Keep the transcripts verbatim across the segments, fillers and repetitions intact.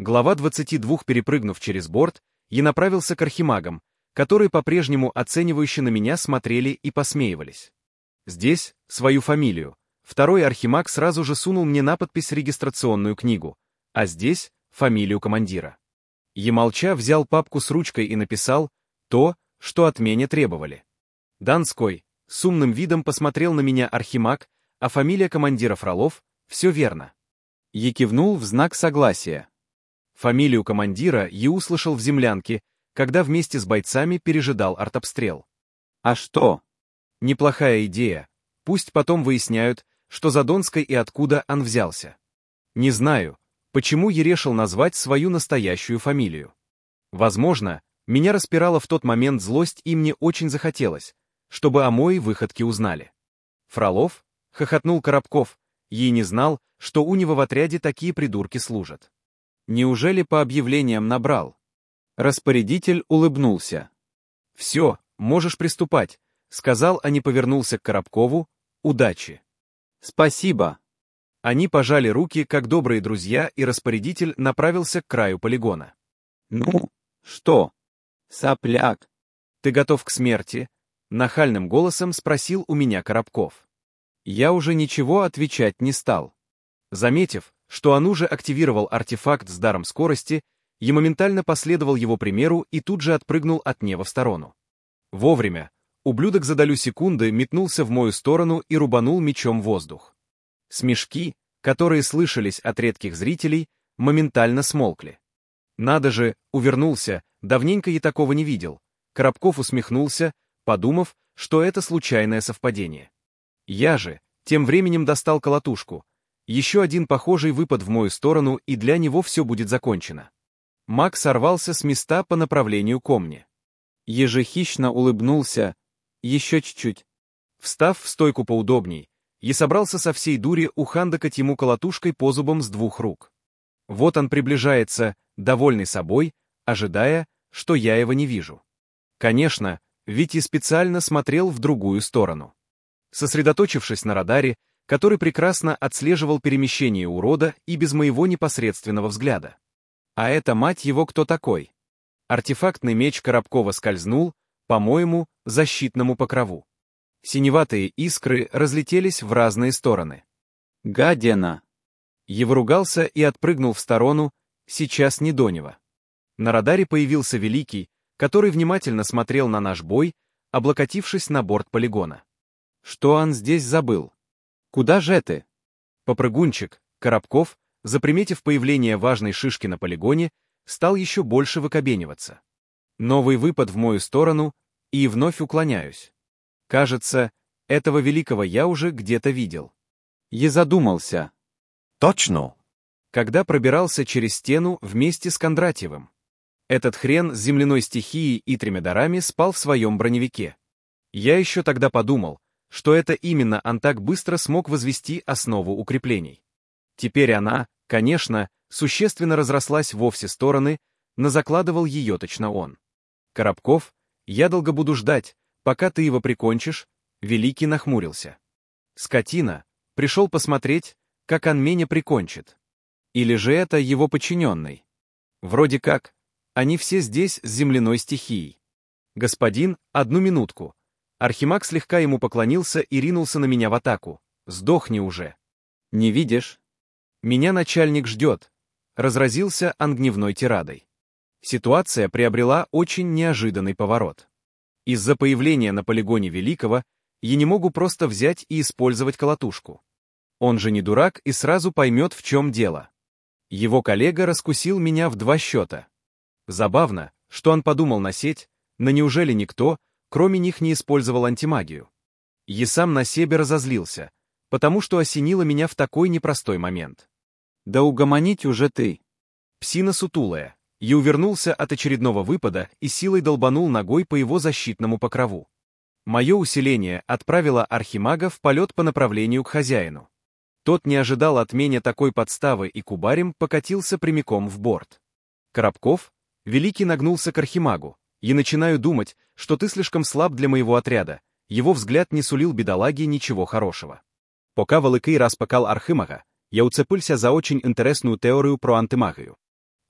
Глава двадцать два, перепрыгнув через борт, я направился к архимагам, которые по-прежнему оценивающе на меня смотрели и посмеивались. Здесь свою фамилию. Второй архимаг сразу же сунул мне на подпись регистрационную книгу, а здесь фамилию командира. Емолча взял папку с ручкой и написал то, что от меня требовали. Донской с умным видом посмотрел на меня архимаг, а фамилия командира Фролов — все верно. Я кивнул в знак согласия. Фамилию командира я услышал в землянке, когда вместе с бойцами пережидал артобстрел. А что? Неплохая идея. Пусть потом выясняют, что за Донской и откуда он взялся. Не знаю, почему я решил назвать свою настоящую фамилию. Возможно, меня распирала в тот момент злость, и мне очень захотелось, чтобы о моей выходке узнали. Фролов? Хохотнул Коробков. Ей не знал, что у него в отряде такие придурки служат. Неужели по объявлениям набрал? Распорядитель улыбнулся. «Все, можешь приступать», — сказал, а не повернулся к Коробкову. «Удачи». «Спасибо». Они пожали руки, как добрые друзья, и распорядитель направился к краю полигона. «Ну, что, сопляк, ты готов к смерти?» — нахальным голосом спросил у меня Коробков. Я уже ничего отвечать не стал. Заметив, что он уже активировал артефакт с даром скорости, я моментально последовал его примеру и тут же отпрыгнул от нева в сторону. Вовремя. Ублюдок за долю секунды метнулся в мою сторону и рубанул мечом в воздух. Смешки, которые слышались от редких зрителей, моментально смолкли. Надо же, увернулся, давненько я такого не видел. Коробков усмехнулся, подумав, что это случайное совпадение. Я же тем временем достал колотушку. Еще один похожий выпад в мою сторону, и для него все будет закончено. Маг сорвался с места по направлению ко мне. Ежехищно улыбнулся. Еще чуть-чуть. Встав в стойку поудобней, я собрался со всей дури ухандакать ему колотушкой по зубам с двух рук. Вот он приближается, довольный собой, ожидая, что я его не вижу. Конечно, ведь и специально смотрел в другую сторону. Сосредоточившись на радаре, который прекрасно отслеживал перемещение урода и без моего непосредственного взгляда. А это, мать его, кто такой? Артефактный меч Коробкова скользнул, по-моему, защитному покрову. Синеватые искры разлетелись в разные стороны. «Гадина!» Я выругался и отпрыгнул в сторону, сейчас не до него. На радаре появился Великий, который внимательно смотрел на наш бой, облокотившись на борт полигона. Что он здесь забыл? Куда же ты? Попрыгунчик, Коробков, заприметив появление важной шишки на полигоне, стал еще больше выкобениваться. Новый выпад в мою сторону, и вновь уклоняюсь. Кажется, этого великого я уже где-то видел. Я задумался. Точно. Когда пробирался через стену вместе с Кондратьевым. Этот хрен с земляной стихией и тремя спал в своем броневике. Я еще тогда подумал, что это именно он так быстро смог возвести основу укреплений. Теперь она, конечно, существенно разрослась во все стороны, но закладывал ее точно он. Коробков, я долго буду ждать, пока ты его прикончишь, Великий нахмурился. Скотина, пришел посмотреть, как он меня прикончит. Или же это его подчиненный? Вроде как, они все здесь с земляной стихией. Господин, одну минутку. Архимаг слегка ему поклонился и ринулся на меня в атаку. Сдохни уже. Не видишь? Меня начальник ждет. Разразился он гневной тирадой. Ситуация приобрела очень неожиданный поворот. Из-за появления на полигоне Великого я не могу просто взять и использовать колотушку. Он же не дурак и сразу поймет, в чем дело. Его коллега раскусил меня в два счета. Забавно, что он подумал на сеть, но неужели никто, кроме них, не использовал антимагию? Я сам на себе разозлился, потому что осенило меня в такой непростой момент. Да угомонить уже ты. Псина сутулая. Я увернулся от очередного выпада и силой долбанул ногой по его защитному покрову. Мое усиление отправило архимага в полет по направлению к хозяину. Тот не ожидал от меня такой подставы и кубарем покатился прямиком в борт. Коробков, Великий нагнулся к архимагу. Я начинаю думать, что ты слишком слаб для моего отряда. Его взгляд не сулил бедолаге ничего хорошего. Пока Великий розпакав архимага, я уцепився за очень интересную теорию про антимагію.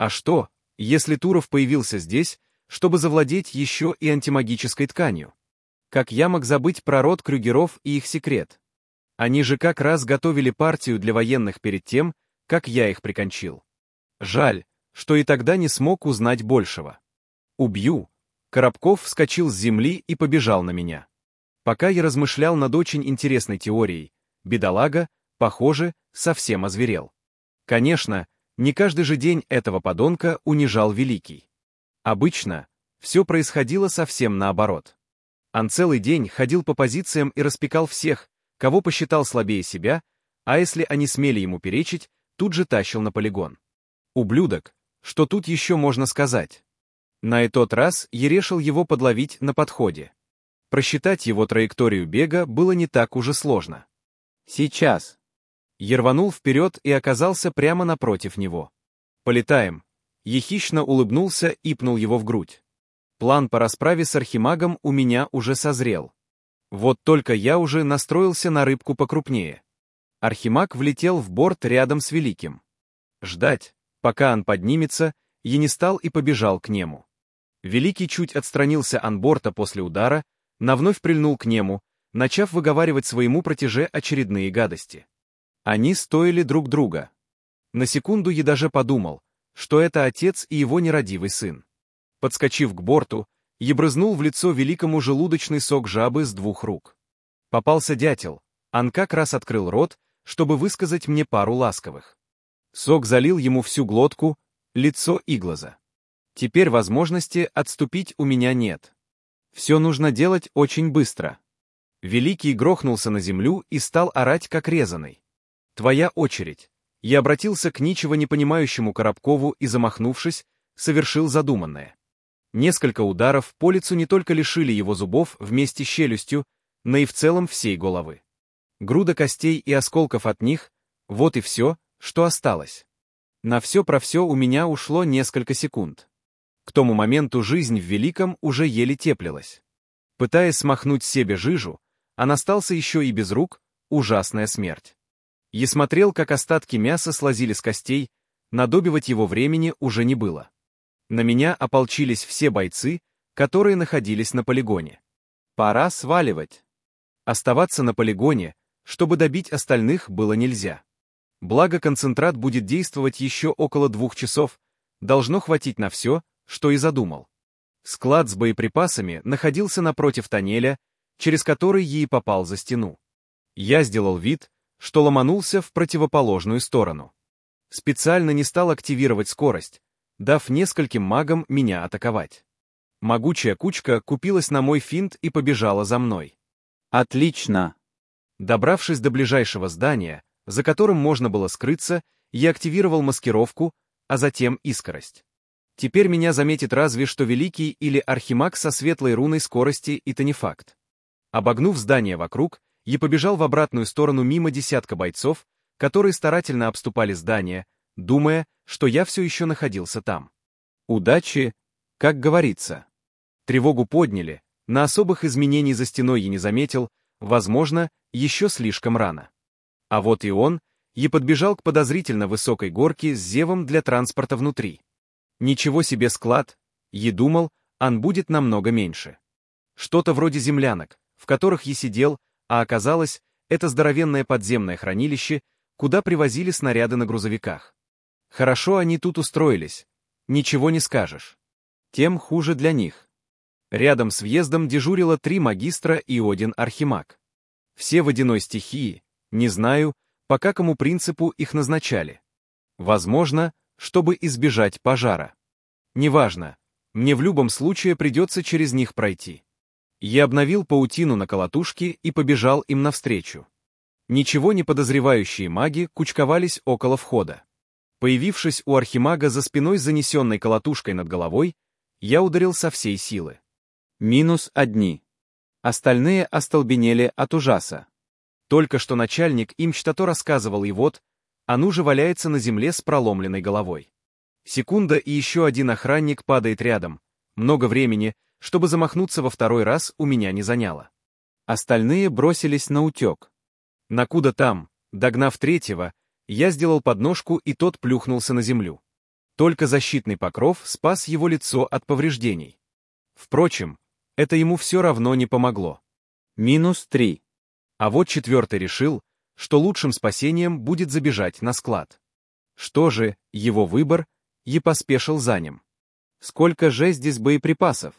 А что, если Туров появился здесь, чтобы завладеть еще и антимагической тканью? Как я мог забыть про род Крюгеров и их секрет? Они же как раз готовили партию для военных перед тем, как я их прикончил. Жаль, что и тогда не смог узнать большего. Убью. Коробков вскочил с земли и побежал на меня. Пока я размышлял над очень интересной теорией, бедолага, похоже, совсем озверел. Конечно, не каждый же день этого подонка унижал Великий. Обычно все происходило совсем наоборот. Он целый день ходил по позициям и распекал всех, кого посчитал слабее себя, а если они смели ему перечить, тут же тащил на полигон. Ублюдок, что тут еще можно сказать? На этот раз я решил его подловить на подходе. Просчитать его траекторию бега было не так уж и сложно. Сейчас. Я рванул вперед и оказался прямо напротив него. Полетаем. Я хищно улыбнулся и пнул его в грудь. План по расправе с архимагом у меня уже созрел. Вот только я уже настроился на рыбку покрупнее. Архимаг влетел в борт рядом с Великим. Ждать, пока он поднимется, я не стал и побежал к нему. Великий чуть отстранился от борта после удара, но вновь прильнул к нему, начав выговаривать своему протеже очередные гадости. Они стоили друг друга. На секунду я даже подумал, что это отец и его нерадивый сын. Подскочив к борту, я брызнул в лицо Великому желудочный сок жабы с двух рук. Попался дятел, он как раз открыл рот, чтобы высказать мне пару ласковых. Сок залил ему всю глотку, лицо и глаза. Теперь возможности отступить у меня нет. Все нужно делать очень быстро. Великий грохнулся на землю и стал орать как резаный. «Твоя очередь». Я обратился к ничего не понимающему Коробкову и, замахнувшись, совершил задуманное. Несколько ударов по лицу не только лишили его зубов вместе с челюстью, но и в целом всей головы. Груда костей и осколков от них — вот и все, что осталось. На все про все у меня ушло несколько секунд. К тому моменту жизнь в Великом уже еле теплилась. Пытаясь смахнуть с себя жижу, он остался еще и без рук, ужасная смерть. Я смотрел, как остатки мяса слазили с костей, надобивать его времени уже не было. На меня ополчились все бойцы, которые находились на полигоне. Пора сваливать. Оставаться на полигоне, чтобы добить остальных, было нельзя. Благо концентрат будет действовать еще около двух часов, должно хватить на все, что и задумал. Склад с боеприпасами находился напротив тоннеля, через который я и попал за стену. Я сделал вид, что ломанулся в противоположную сторону. Специально не стал активировать скорость, дав нескольким магам меня атаковать. Могучая кучка купилась на мой финт и побежала за мной. Отлично! Добравшись до ближайшего здания, за которым можно было скрыться, я активировал маскировку, а затем и скорость. Теперь меня заметит разве что Великий или Архимаг со светлой руной скорости, и то не факт. Обогнув здание вокруг, я побежал в обратную сторону мимо десятка бойцов, которые старательно обступали здание, думая, что я все еще находился там. Удачи, как говорится. Тревогу подняли, на особых изменений за стеной я не заметил, возможно, еще слишком рано. А вот и он, я подбежал к подозрительно высокой горке с зевом для транспорта внутри. Ничего себе склад, я думал, он будет намного меньше. Что-то вроде землянок, в которых я сидел, а оказалось, это здоровенное подземное хранилище, куда привозили снаряды на грузовиках. Хорошо они тут устроились, ничего не скажешь. Тем хуже для них. Рядом с въездом дежурило три магистра и один архимаг. Все водяной стихии, не знаю, по какому принципу их назначали. Возможно, чтобы избежать пожара. Неважно, мне в любом случае придется через них пройти. Я обновил паутину на колотушке и побежал им навстречу. Ничего не подозревающие маги кучковались около входа. Появившись у архимага за спиной с занесенной колотушкой над головой, я ударил со всей силы. Минус одни. Остальные остолбенели от ужаса. Только что начальник им что-то рассказывал, и вот, он уже валяется на земле с проломленной головой. Секунда, и еще один охранник падает рядом. Много времени, чтобы замахнуться во второй раз, у меня не заняло. Остальные бросились на утек. Накуда там, догнав третьего, я сделал подножку, и тот плюхнулся на землю. Только защитный покров спас его лицо от повреждений. Впрочем, это ему все равно не помогло. Минус три. А вот четвертый решил, что лучшим спасением будет забежать на склад. Что же, его выбор, и поспешил за ним. Сколько же здесь боеприпасов?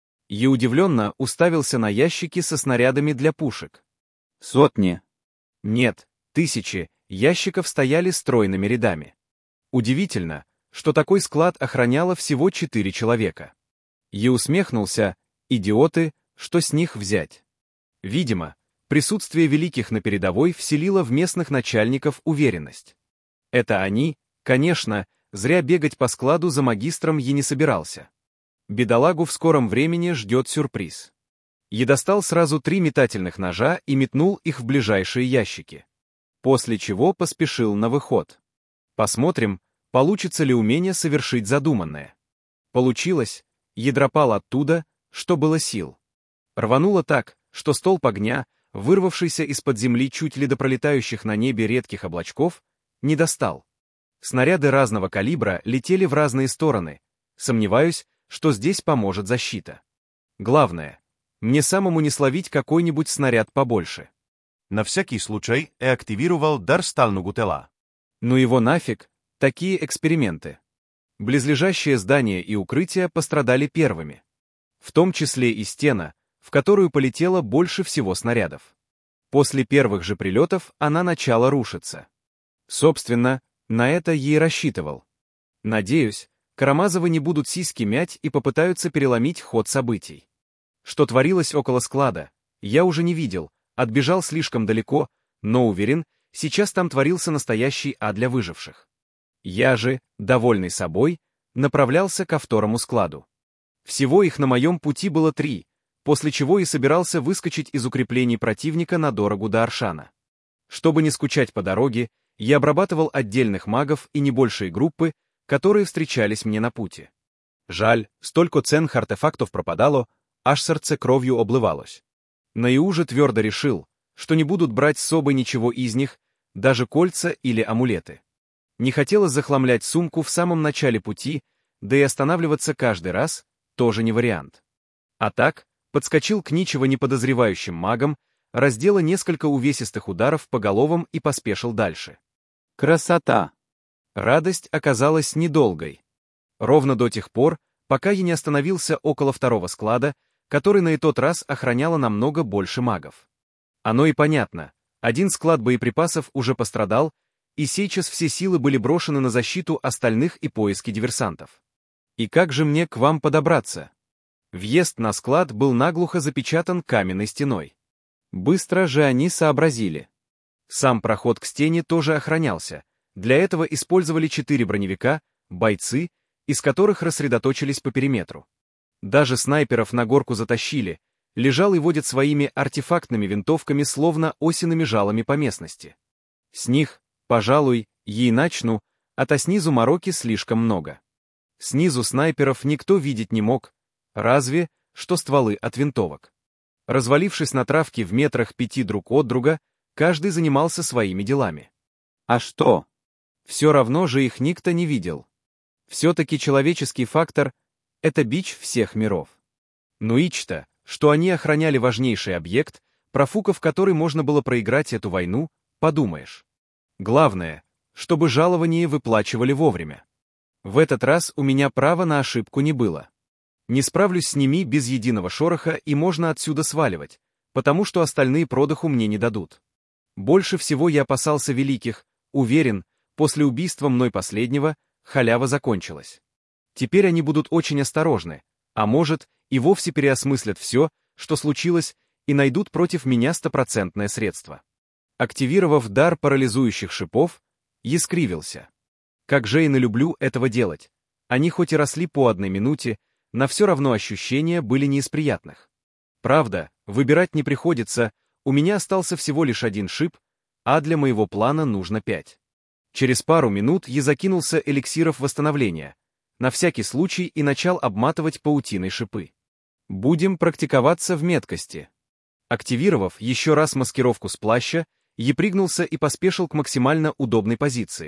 И удивленно уставился на ящики со снарядами для пушек. Сотни. Нет, тысячи ящиков стояли стройными рядами. Удивительно, что такой склад охраняло всего четыре человека. И усмехнулся, идиоты, что с них взять. Видимо, присутствие великих на передовой вселило в местных начальников уверенность. Это они, конечно, зря бегать по складу за магистром и не собирался. Бедолагу в скором времени ждет сюрприз. Я достал сразу три метательных ножа и метнул их в ближайшие ящики. После чего поспешил на выход. Посмотрим, получится ли у меня совершить задуманное. Получилось, ядропал оттуда, что было сил. Рвануло так, что столб огня, вырвавшийся из-под земли чуть ли до пролетающих на небе редких облачков, не достал. Снаряды разного калибра летели в разные стороны. Сомневаюсь, что здесь поможет защита. Главное, мне самому не словить какой-нибудь снаряд побольше. На всякий случай я активировал дар стального тела. Ну его нафиг, такие эксперименты. Близлежащие здания и укрытия пострадали первыми. В том числе и стена, в которую полетело больше всего снарядов. После первых же прилетов она начала рушиться. Собственно, на это ей рассчитывал. Надеюсь, Карамазовы не будут сиськи мять и попытаются переломить ход событий. Что творилось около склада, я уже не видел, отбежал слишком далеко, но уверен, сейчас там творился настоящий ад для выживших. Я же, довольный собой, направлялся ко второму складу. Всего их на моем пути было три, после чего и собирался выскочить из укреплений противника на дорогу до Аршана. Чтобы не скучать по дороге, я обрабатывал отдельных магов и небольшие группы, которые встречались мне на пути. Жаль, столько ценных артефактов пропадало, аж сердце кровью обливалось. Но и уже твердо решил, что не будут брать с собой ничего из них, даже кольца или амулеты. Не хотелось захламлять сумку в самом начале пути, да и останавливаться каждый раз тоже не вариант. А так, подскочил к ничего не подозревающим магам, раздела несколько увесистых ударов по головам и поспешил дальше. Красота! Радость оказалась недолгой. Ровно до тех пор, пока я не остановился около второго склада, который на и тот раз охраняло намного больше магов. Оно и понятно, один склад боеприпасов уже пострадал, и сейчас все силы были брошены на защиту остальных и поиски диверсантов. И как же мне к вам подобраться? Въезд на склад был наглухо запечатан каменной стеной. Быстро же они сообразили. Сам проход к стене тоже охранялся. Для этого использовали четыре броневика, бойцы, из которых рассредоточились по периметру. Даже снайперов на горку затащили, лежал и водит своими артефактными винтовками словно осиными жалами по местности. С них, пожалуй, ей начну, а то снизу мороки слишком много. Снизу снайперов никто видеть не мог, разве что стволы от винтовок. Развалившись на травке в метрах пяти друг от друга, каждый занимался своими делами. А что? Все равно же их никто не видел. Все-таки человеческий фактор — это бич всех миров. Ну ич-то, что они охраняли важнейший объект, профукав который можно было проиграть эту войну, подумаешь. Главное, чтобы жалование выплачивали вовремя. В этот раз у меня права на ошибку не было. Не справлюсь с ними без единого шороха и можно отсюда сваливать, потому что остальные продыху мне не дадут. Больше всего я опасался великих, уверен, после убийства мной последнего халява закончилась. Теперь они будут очень осторожны, а может, и вовсе переосмыслят все, что случилось, и найдут против меня стопроцентное средство. Активировав дар парализующих шипов, я скривился. Как же и не люблю этого делать. Они хоть и росли по одной минуте, но все равно ощущения были не из приятных. Правда, выбирать не приходится, у меня остался всего лишь один шип, а для моего плана нужно пять. Через пару минут я закинулся эликсиров восстановления, на всякий случай и начал обматывать паутиной шипы. Будем практиковаться в меткости. Активировав еще раз маскировку с плаща, я пригнулся и поспешил к максимально удобной позиции,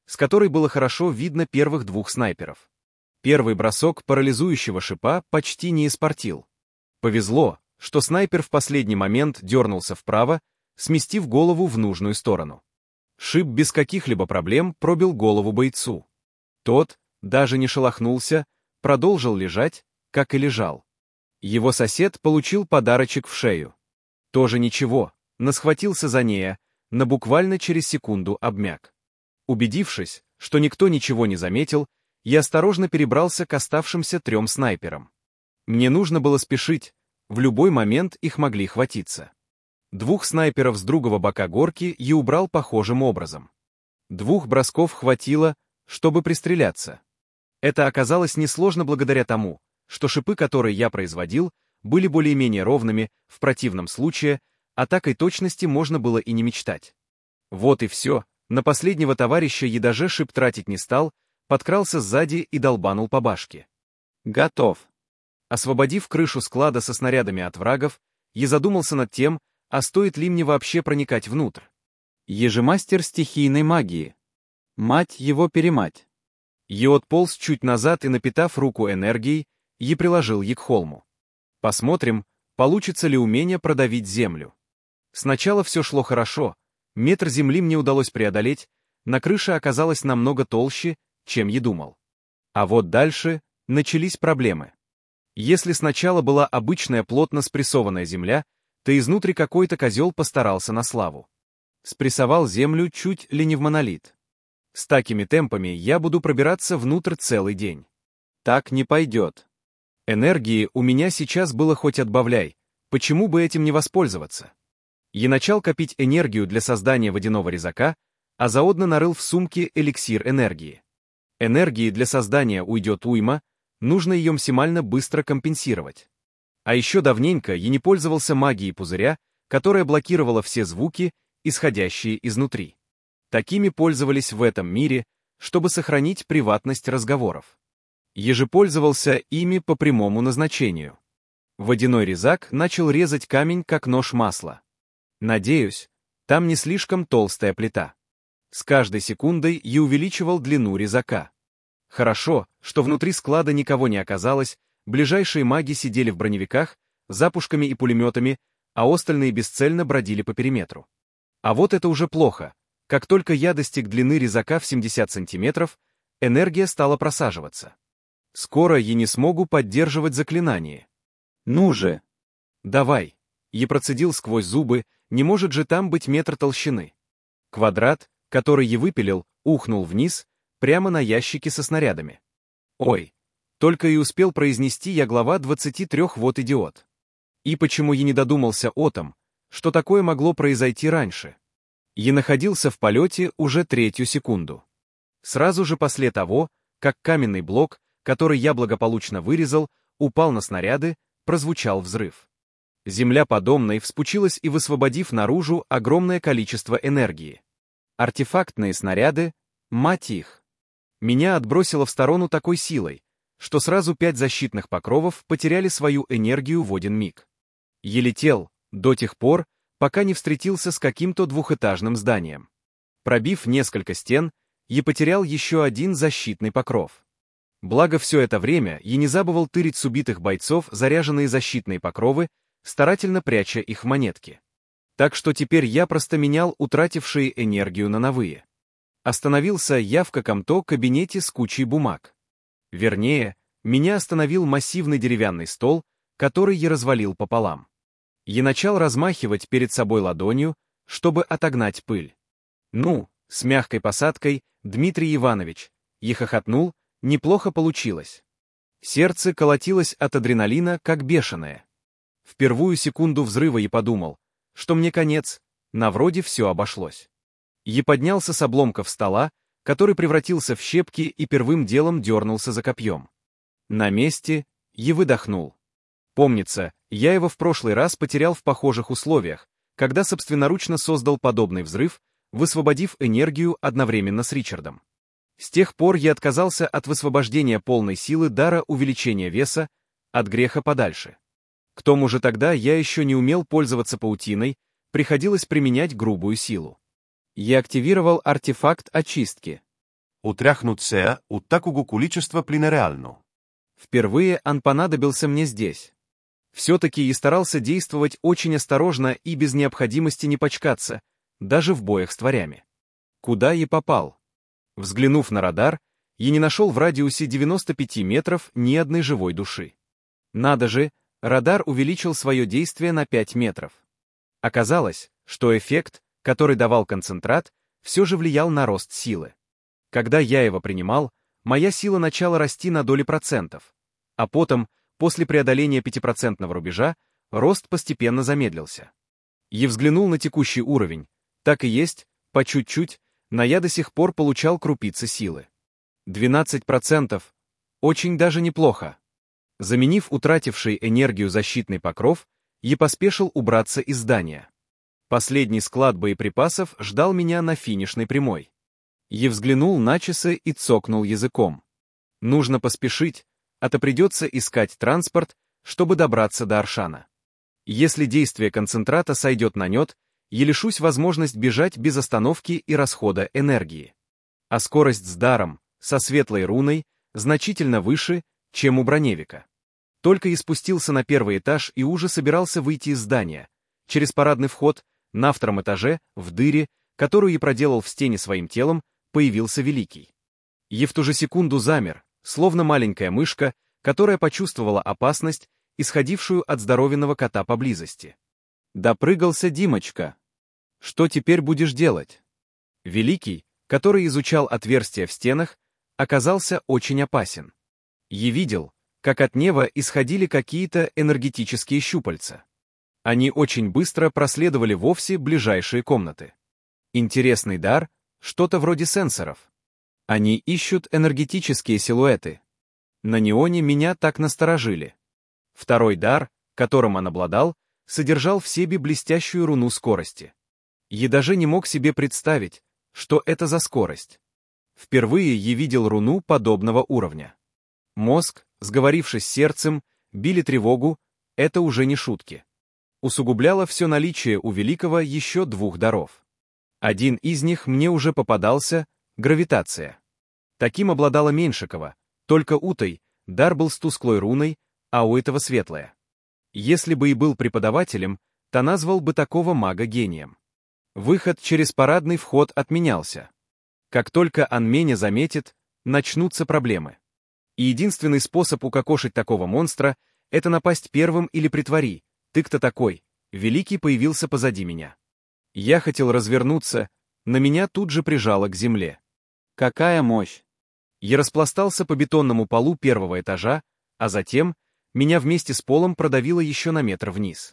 с которой было хорошо видно первых двух снайперов. Первый бросок парализующего шипа почти не испортил. Повезло, что снайпер в последний момент дернулся вправо, сместив голову в нужную сторону. Шип без каких-либо проблем пробил голову бойцу. Тот, даже не шелохнулся, продолжил лежать, как и лежал. Его сосед получил подарочек в шею. Тоже ничего, но схватился за нея, но буквально через секунду обмяк. Убедившись, что никто ничего не заметил, я осторожно перебрался к оставшимся трем снайперам. Мне нужно было спешить, в любой момент их могли хватиться. Двух снайперов с другого бока горки я убрал похожим образом. Двух бросков хватило, чтобы пристреляться. Это оказалось несложно благодаря тому, что шипы, которые я производил, были более-менее ровными, в противном случае, о такой точности можно было и не мечтать. Вот и все, на последнего товарища я даже шип тратить не стал, подкрался сзади и долбанул по башке. Готов. Освободив крышу склада со снарядами от врагов, я задумался над тем, а стоит ли мне вообще проникать внутрь. Ежемастер стихийной магии. Мать его перемать. Я отполз чуть назад и, напитав руку энергией, я приложил ее к холму. Посмотрим, получится ли умение продавить землю. Сначала все шло хорошо, метр земли мне удалось преодолеть, на крыше оказалось намного толще, чем я думал. А вот дальше начались проблемы. Если сначала была обычная плотно спрессованная земля, то изнутри какой-то козел постарался на славу. Спрессовал землю чуть ли не в монолит. С такими темпами я буду пробираться внутрь целый день. Так не пойдет. Энергии у меня сейчас было хоть отбавляй, почему бы этим не воспользоваться? Я начал копить энергию для создания водяного резака, а заодно нарыл в сумке эликсир энергии. Энергии для создания уйдет уйма, нужно ее максимально быстро компенсировать. А еще давненько я не пользовался магией пузыря, которая блокировала все звуки, исходящие изнутри. Такими пользовались в этом мире, чтобы сохранить приватность разговоров. Я же пользовался ими по прямому назначению. Водяной резак начал резать камень, как нож масла. Надеюсь, там не слишком толстая плита. С каждой секундой я увеличивал длину резака. Хорошо, что внутри склада никого не оказалось, ближайшие маги сидели в броневиках, запушками и пулеметами, а остальные бесцельно бродили по периметру. А вот это уже плохо. Как только я достиг длины резака в семьдесят сантиметров, энергия стала просаживаться. Скоро я не смогу поддерживать заклинание. Ну же. Давай. Я процедил сквозь зубы, не может же там быть метр толщины. Квадрат, который я выпилил, ухнул вниз, прямо на ящики со снарядами. Ой, только и успел произнести я глава двадцати трёх вот идиот. И почему я не додумался о том, что такое могло произойти раньше? Я находился в полете уже третью секунду. Сразу же после того, как каменный блок, который я благополучно вырезал, упал на снаряды, прозвучал взрыв. Земля подомной вспучилась и высвободив наружу огромное количество энергии. Артефактные снаряды, мать их. Меня отбросило в сторону такой силой, что сразу пять защитных покровов потеряли свою энергию в один миг. Я летел до тех пор, пока не встретился с каким-то двухэтажным зданием. Пробив несколько стен, я потерял еще один защитный покров. Благо все это время я не забывал тырить с убитых бойцов заряженные защитные покровы, старательно пряча их в монетки. Так что теперь я просто менял утратившие энергию на новые. Остановился я в каком-то кабинете с кучей бумаг. Вернее, меня остановил массивный деревянный стол, который я развалил пополам. Я начал размахивать перед собой ладонью, чтобы отогнать пыль. «Ну, с мягкой посадкой, Дмитрий Иванович», я хохотнул, неплохо получилось. Сердце колотилось от адреналина, как бешеное. В первую секунду взрыва я подумал, что мне конец, на вроде все обошлось. Я поднялся с обломков стола, который превратился в щепки и первым делом дернулся за копьем. На месте я выдохнул. Помнится, я его в прошлый раз потерял в похожих условиях, когда собственноручно создал подобный взрыв, высвободив энергию одновременно с Ричардом. С тех пор я отказался от высвобождения полной силы дара увеличения веса, от греха подальше. К тому же тогда я еще не умел пользоваться паутиной, приходилось применять грубую силу. Я активировал артефакт очистки. утряхнут сеа от такого количества плинереально. Впервые он понадобился мне здесь. Все-таки и старался действовать очень осторожно и без необходимости не почкаться, даже в боях с тварями. Куда и попал. Взглянув на радар, я не нашел в радиусе девяноста пяти метров ни одной живой души. Надо же, радар увеличил свое действие на пять метров. Оказалось, что эффект, который давал концентрат, все же влиял на рост силы. Когда я его принимал, моя сила начала расти на доли процентов, а потом, после преодоления пятипроцентного рубежа, рост постепенно замедлился. Я взглянул на текущий уровень. Так и есть, по чуть-чуть, но я до сих пор получал крупицы силы. двенадцать процентов. Очень даже неплохо. Заменив утративший энергию защитный покров, я поспешил убраться из здания. Последний склад боеприпасов ждал меня на финишной прямой. Я взглянул на часы и цокнул языком. Нужно поспешить, а то придется искать транспорт, чтобы добраться до Аршана. Если действие концентрата сойдет на нет, я лишусь возможность бежать без остановки и расхода энергии. А скорость с даром, со светлой руной, значительно выше, чем у броневика. Только и спустился на первый этаж и уже собирался выйти из здания. Через парадный вход, на втором этаже, в дыре, которую я проделал в стене своим телом, появился Великий. Я в ту же секунду замер, словно маленькая мышка, которая почувствовала опасность, исходившую от здоровенного кота поблизости. Допрыгался Димочка. Что теперь будешь делать? Великий, который изучал отверстия в стенах, оказался очень опасен. Я видел, как от неба исходили какие-то энергетические щупальца. Они очень быстро проследовали вовсе ближайшие комнаты. Интересный дар, что-то вроде сенсоров. Они ищут энергетические силуэты. На неоне меня так насторожили. Второй дар, которым он обладал, содержал в себе блестящую руну скорости. Я даже не мог себе представить, что это за скорость. Впервые я видел руну подобного уровня. Мозг, сговорившись с сердцем, били тревогу, это уже не шутки. Усугубляло все наличие у Великого еще двух даров. Один из них мне уже попадался — гравитация. Таким обладала Меньшикова, только у той дар был с тусклой руной, а у этого светлая. Если бы и был преподавателем, то назвал бы такого мага гением. Выход через парадный вход отменялся. Как только он меня заметит, начнутся проблемы. И единственный способ укокошить такого монстра — это напасть первым или притвори. Ты кто такой? Великий появился позади меня. Я хотел развернуться, но меня тут же прижало к земле. Какая мощь! Я распластался по бетонному полу первого этажа, а затем меня вместе с полом продавило еще на метр вниз.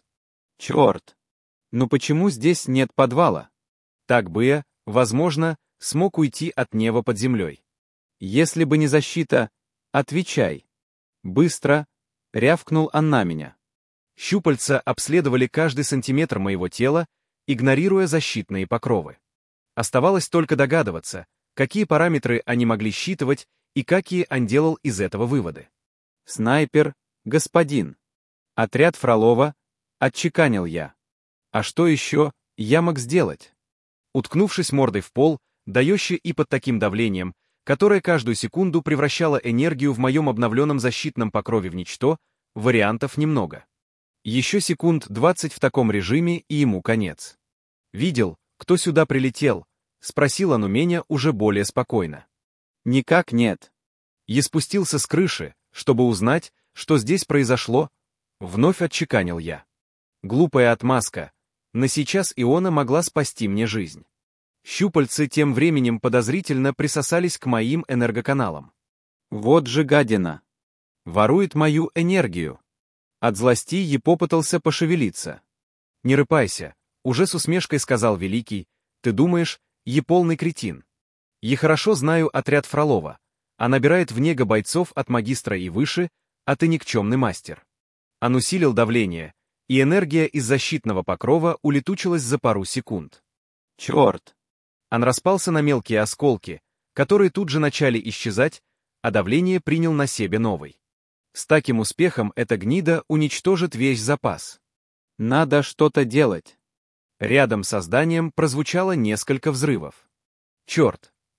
Черт! Ну почему здесь нет подвала? Так бы я, возможно, смог уйти от неба под землей. Если бы не защита, отвечай. Быстро, рявкнул он на меня. Щупальца обследовали каждый сантиметр моего тела, игнорируя защитные покровы. Оставалось только догадываться, какие параметры они могли считывать и какие он делал из этого выводы. Снайпер, господин. Отряд Фролова, отчеканил я. А что еще я мог сделать? Уткнувшись мордой в пол, дающий и под таким давлением, которое каждую секунду превращало энергию в моем обновленном защитном покрове в ничто, вариантов немного. Еще секунд двадцать в таком режиме, и ему конец. Видел, кто сюда прилетел? Спросил он у меня уже более спокойно. Никак нет. Я спустился с крыши, чтобы узнать, что здесь произошло. Вновь отчеканил я. Глупая отмазка, но сейчас Иона могла спасти мне жизнь. Щупальцы тем временем подозрительно присосались к моим энергоканалам. Вот же гадина. Ворует мою энергию. От злости я попытался пошевелиться. «Не рыпайся», — уже с усмешкой сказал Великий, «ты думаешь, я полный кретин. Я хорошо знаю отряд Фролова, а набирает в него бойцов от магистра и выше, а ты никчемный мастер». Он усилил давление, и энергия из защитного покрова улетучилась за пару секунд. Черт! Он распался на мелкие осколки, которые тут же начали исчезать, а давление принял на себе новый. С таким успехом эта гнида уничтожит весь запас. Надо что-то делать. Рядом со зданием прозвучало несколько взрывов. Черт,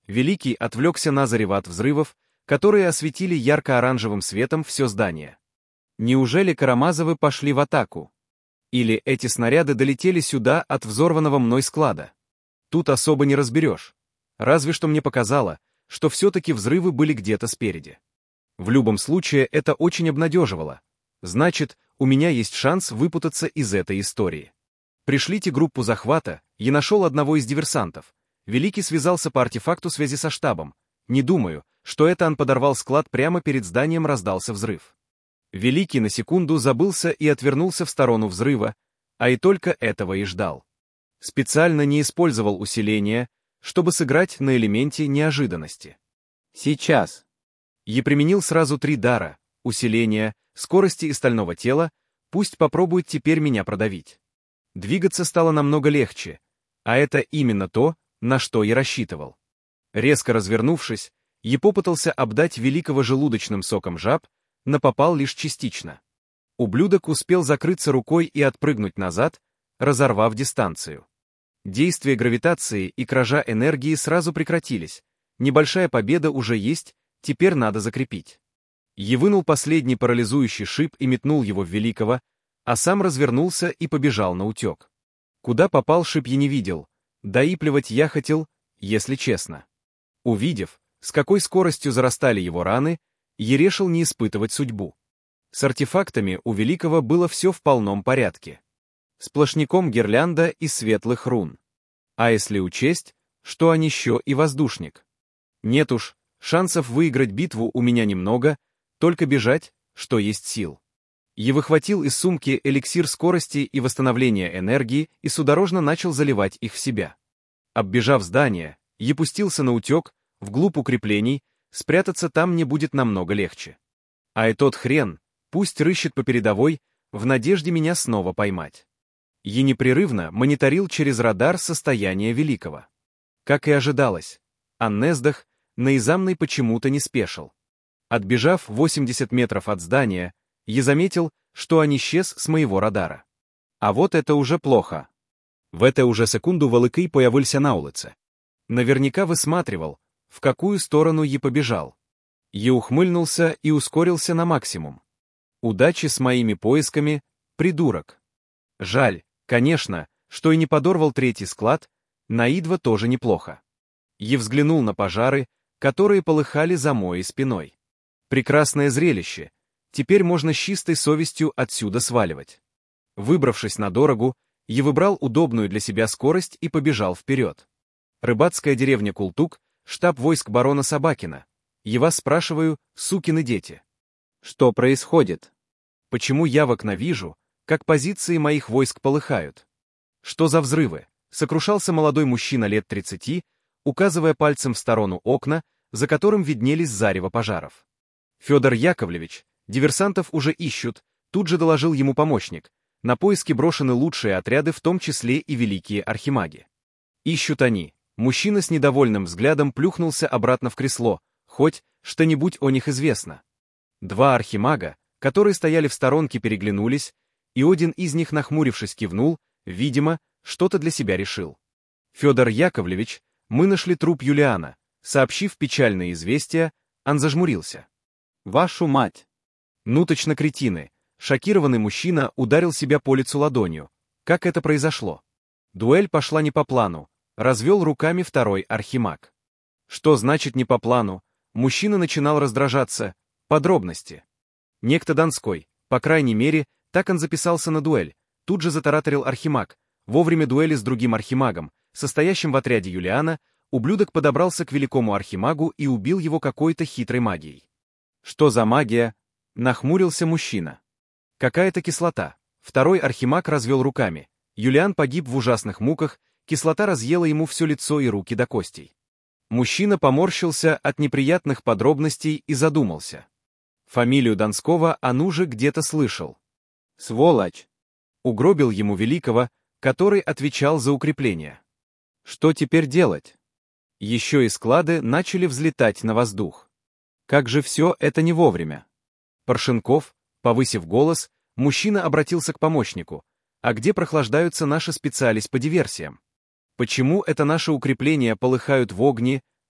Великий отвлекся на зарево от взрывов, которые осветили ярко-оранжевым светом все здание. Неужели Карамазовы пошли в атаку? Или эти снаряды долетели сюда от взорванного мной склада? Тут особо не разберешь. Разве что мне показало, что все-таки взрывы были где-то спереди. В любом случае, это очень обнадеживало. Значит, у меня есть шанс выпутаться из этой истории. Пришлите группу захвата, я нашел одного из диверсантов. Великий связался по артефакту связи со штабом. Не думаю, что это он подорвал склад прямо перед зданием, раздался взрыв. Великий на секунду забылся и отвернулся в сторону взрыва, а и только этого и ждал. Специально не использовал усиление, чтобы сыграть на элементе неожиданности. Сейчас. Я применил сразу три дара, усиление, скорости и стального тела, пусть попробует теперь меня продавить. Двигаться стало намного легче, а это именно то, на что я рассчитывал. Резко развернувшись, я попытался обдать великого желудочным соком жаб, но попал лишь частично. Ублюдок успел закрыться рукой и отпрыгнуть назад, разорвав дистанцию. Действие гравитации и кража энергии сразу прекратились. Небольшая победа уже есть, теперь надо закрепить. Я вынул последний парализующий шип и метнул его в великого, а сам развернулся и побежал наутек. Куда попал шип я не видел, да и плевать я хотел, если честно. Увидев, с какой скоростью зарастали его раны, я решил не испытывать судьбу. С артефактами у великого было все в полном порядке. Сплошняком гирлянда из светлых рун. А если учесть, что они еще и воздушник? Нет уж, шансов выиграть битву у меня немного, только бежать, что есть сил. Я выхватил из сумки эликсир скорости и восстановления энергии и судорожно начал заливать их в себя. Оббежав здание, я пустился наутек, вглубь укреплений, спрятаться там мне будет намного легче. А и тот хрен, пусть рыщет по передовой, в надежде меня снова поймать. Я непрерывно мониторил через радар состояние великого. Как и ожидалось, Аннездах наизамный почему-то не спешил. Отбежав восемьдесят метров от здания, я заметил, что он исчез с моего радара. А вот это уже плохо. В эту уже секунду Великий появился на улице. Наверняка высматривал, в какую сторону я побежал. Я ухмыльнулся и ускорился на максимум. Удачи с моими поисками, придурок. Жаль, конечно, что и не подорвал третий склад, на Идва тоже неплохо. Я взглянул на пожары, которые полыхали за моей спиной. Прекрасное зрелище, теперь можно с чистой совестью отсюда сваливать. Выбравшись на дорогу, я выбрал удобную для себя скорость и побежал вперед. Рыбацкая деревня Култук, штаб войск барона Собакина. Я вас спрашиваю, сукины дети. Что происходит? Почему я в окна вижу, как позиции моих войск полыхают? Что за взрывы? Сокрушался молодой мужчина лет тридцати, указывая пальцем в сторону окна, за которым виднелись зарево пожаров. Федор Яковлевич, диверсантов уже ищут, тут же доложил ему помощник. На поиски брошены лучшие отряды, в том числе и великие архимаги. Ищут они. Мужчина с недовольным взглядом плюхнулся обратно в кресло, хоть что-нибудь о них известно. Два архимага, которые стояли в сторонке, переглянулись, и один из них, нахмурившись, кивнул, видимо, что-то для себя решил. Федор Яковлевич, мы нашли труп Юлиана, сообщив печальное известие, он зажмурился. Вашу мать! Ну точно кретины. Шокированный мужчина ударил себя по лицу ладонью. Как это произошло? Дуэль пошла не по плану, развел руками второй архимаг. Что значит не по плану? Мужчина начинал раздражаться. Подробности. Некто Донской, по крайней мере, так он записался на дуэль. Тут же затараторил архимаг. Вовремя дуэли с другим архимагом, состоящим в отряде Юлиана, ублюдок подобрался к великому архимагу и убил его какой-то хитрой магией. Что за магия? Нахмурился мужчина. Какая-то кислота. Второй архимаг развел руками. Юлиан погиб в ужасных муках, кислота разъела ему все лицо и руки до костей. Мужчина поморщился от неприятных подробностей и задумался. Фамилию Донского он уже где-то слышал. Сволочь! Угробил ему великого, который отвечал за укрепление. Что теперь делать? Еще и склады начали взлетать на воздух. Как же все это не вовремя? Паршенков, повысив голос, мужчина обратился к помощнику. А где прохлаждаются наши специалисты по диверсиям? Почему это наши укрепления полыхают в огне,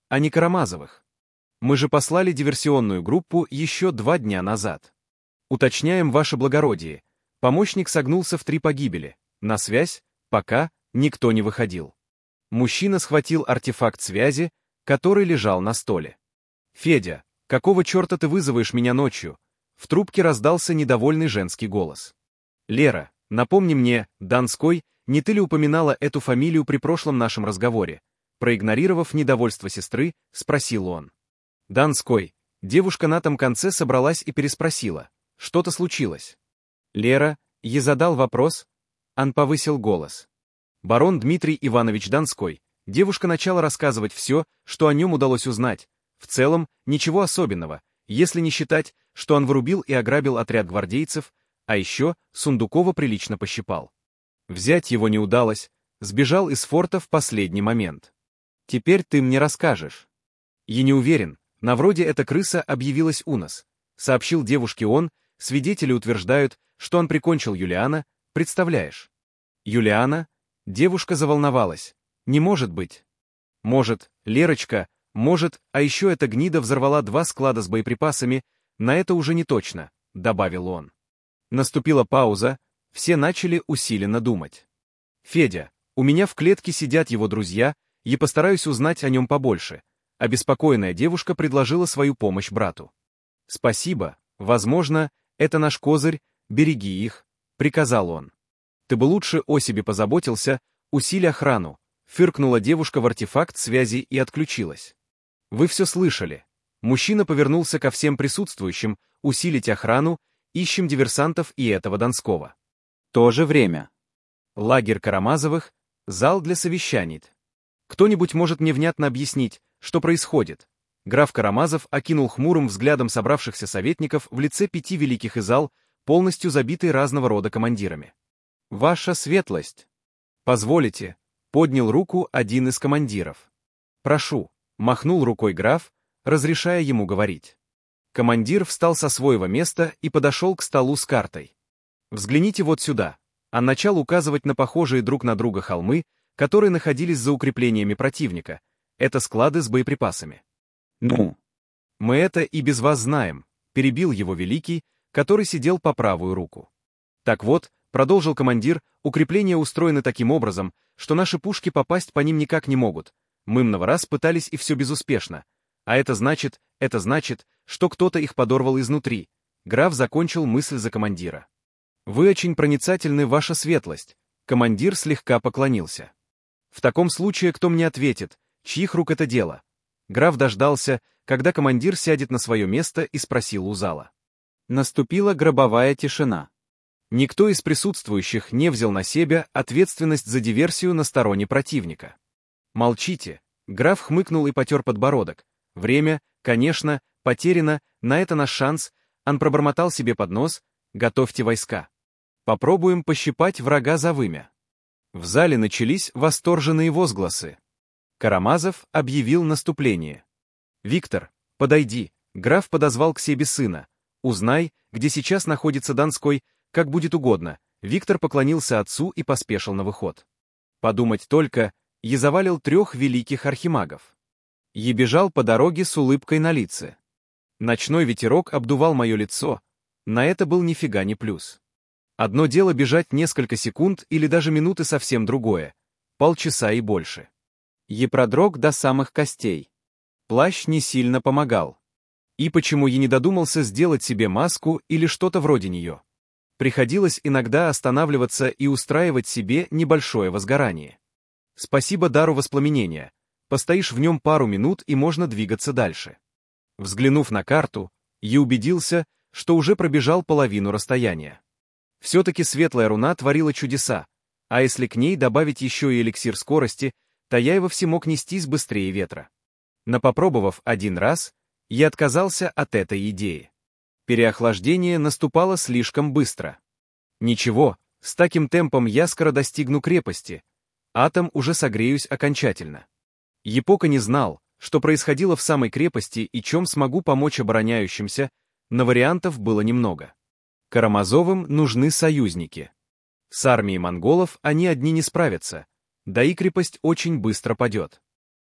а не Карамазовых. Мы же послали диверсионную группу еще два дня назад. Уточняем, ваше благородие. Помощник согнулся в три погибели. На связь, пока, никто не выходил. Мужчина схватил артефакт связи, который лежал на столе. «Федя, какого черта ты вызываешь меня ночью?» В трубке раздался недовольный женский голос. «Лера, напомни мне, Донской, не ты ли упоминала эту фамилию при прошлом нашем разговоре?» Проигнорировав недовольство сестры, спросил он. «Донской». Девушка на том конце собралась и переспросила. «Что-то случилось?» «Лера, я задал вопрос». Он повысил голос. Барон Дмитрий Иванович Донской. Девушка начала рассказывать все, что о нем удалось узнать. В целом, ничего особенного, если не считать, что он вырубил и ограбил отряд гвардейцев, а еще Сундукова прилично пощипал. Взять его не удалось, сбежал из форта в последний момент. «Теперь ты мне расскажешь». «Я не уверен, на вроде эта крыса объявилась у нас», сообщил девушке он, свидетели утверждают, что он прикончил Юлиана, представляешь? Юлиана? Девушка заволновалась. Не может быть. Может, Лерочка, может, а еще эта гнида взорвала два склада с боеприпасами, на это уже не точно, добавил он. Наступила пауза, все начали усиленно думать. «Федя, у меня в клетке сидят его друзья, я постараюсь узнать о нем побольше», обеспокоенная девушка предложила свою помощь брату. «Спасибо, возможно, это наш козырь, береги их», приказал он. «Ты бы лучше о себе позаботился, усили охрану», фыркнула девушка в артефакт связи и отключилась. «Вы все слышали». Мужчина повернулся ко всем присутствующим, усилить охрану, ищем диверсантов и этого Донского. То же время. Лагерь Карамазовых, зал для совещаний. Кто-нибудь может мне внятно объяснить, что происходит? Граф Карамазов окинул хмурым взглядом собравшихся советников в лице пяти великих и зал, полностью забитый разного рода командирами. «Ваша светлость!» «Позволите», — поднял руку один из командиров. «Прошу», — махнул рукой граф, разрешая ему говорить. Командир встал со своего места и подошел к столу с картой. «Взгляните вот сюда». Он начал указывать на похожие друг на друга холмы, которые находились за укреплениями противника. Это склады с боеприпасами. «Ну?» «Мы это и без вас знаем», — перебил его Великий, который сидел по правую руку. «Так вот», — продолжил командир, «укрепления устроены таким образом, что наши пушки попасть по ним никак не могут. Мы много раз пытались и все безуспешно. А это значит, это значит, что кто-то их подорвал изнутри». Граф закончил мысль за командира. «Вы очень проницательны, ваша светлость», — командир слегка поклонился. «В таком случае кто мне ответит, чьих рук это дело?» Граф дождался, когда командир сядет на свое место, и спросил у зала. Наступила гробовая тишина. Никто из присутствующих не взял на себя ответственность за диверсию на стороне противника. «Молчите», — граф хмыкнул и потер подбородок. «Время, конечно, потеряно, на это наш шанс», он пробормотал себе под нос, «готовьте войска. Попробуем пощипать врага за вымя». В зале начались восторженные возгласы. Карамазов объявил наступление. «Виктор, подойди», — граф подозвал к себе сына. «Узнай, где сейчас находится Донской, как будет угодно». Виктор поклонился отцу и поспешил на выход. Подумать только, я завалил трех великих архимагов. Я бежал по дороге с улыбкой на лице. Ночной ветерок обдувал мое лицо, на это был нифига не плюс. Одно дело бежать несколько секунд или даже минуты совсем другое, полчаса и больше. Я продрог до самых костей. Плащ не сильно помогал. И почему я не додумался сделать себе маску или что-то вроде нее? Приходилось иногда останавливаться и устраивать себе небольшое возгорание. Спасибо дару воспламенения. Постоишь в нем пару минут и можно двигаться дальше. Взглянув на карту, я убедился, что уже пробежал половину расстояния. Все-таки светлая руна творила чудеса, а если к ней добавить еще и эликсир скорости, то я и вовсе мог нестись быстрее ветра. Но попробовав один раз, я отказался от этой идеи. Переохлаждение наступало слишком быстро. Ничего, с таким темпом я скоро достигну крепости, атом уже согреюсь окончательно. Епока не знал, что происходило в самой крепости и чем смогу помочь обороняющимся, но вариантов было немного. Карамазовым нужны союзники. С армией монголов они одни не справятся, да и крепость очень быстро падет.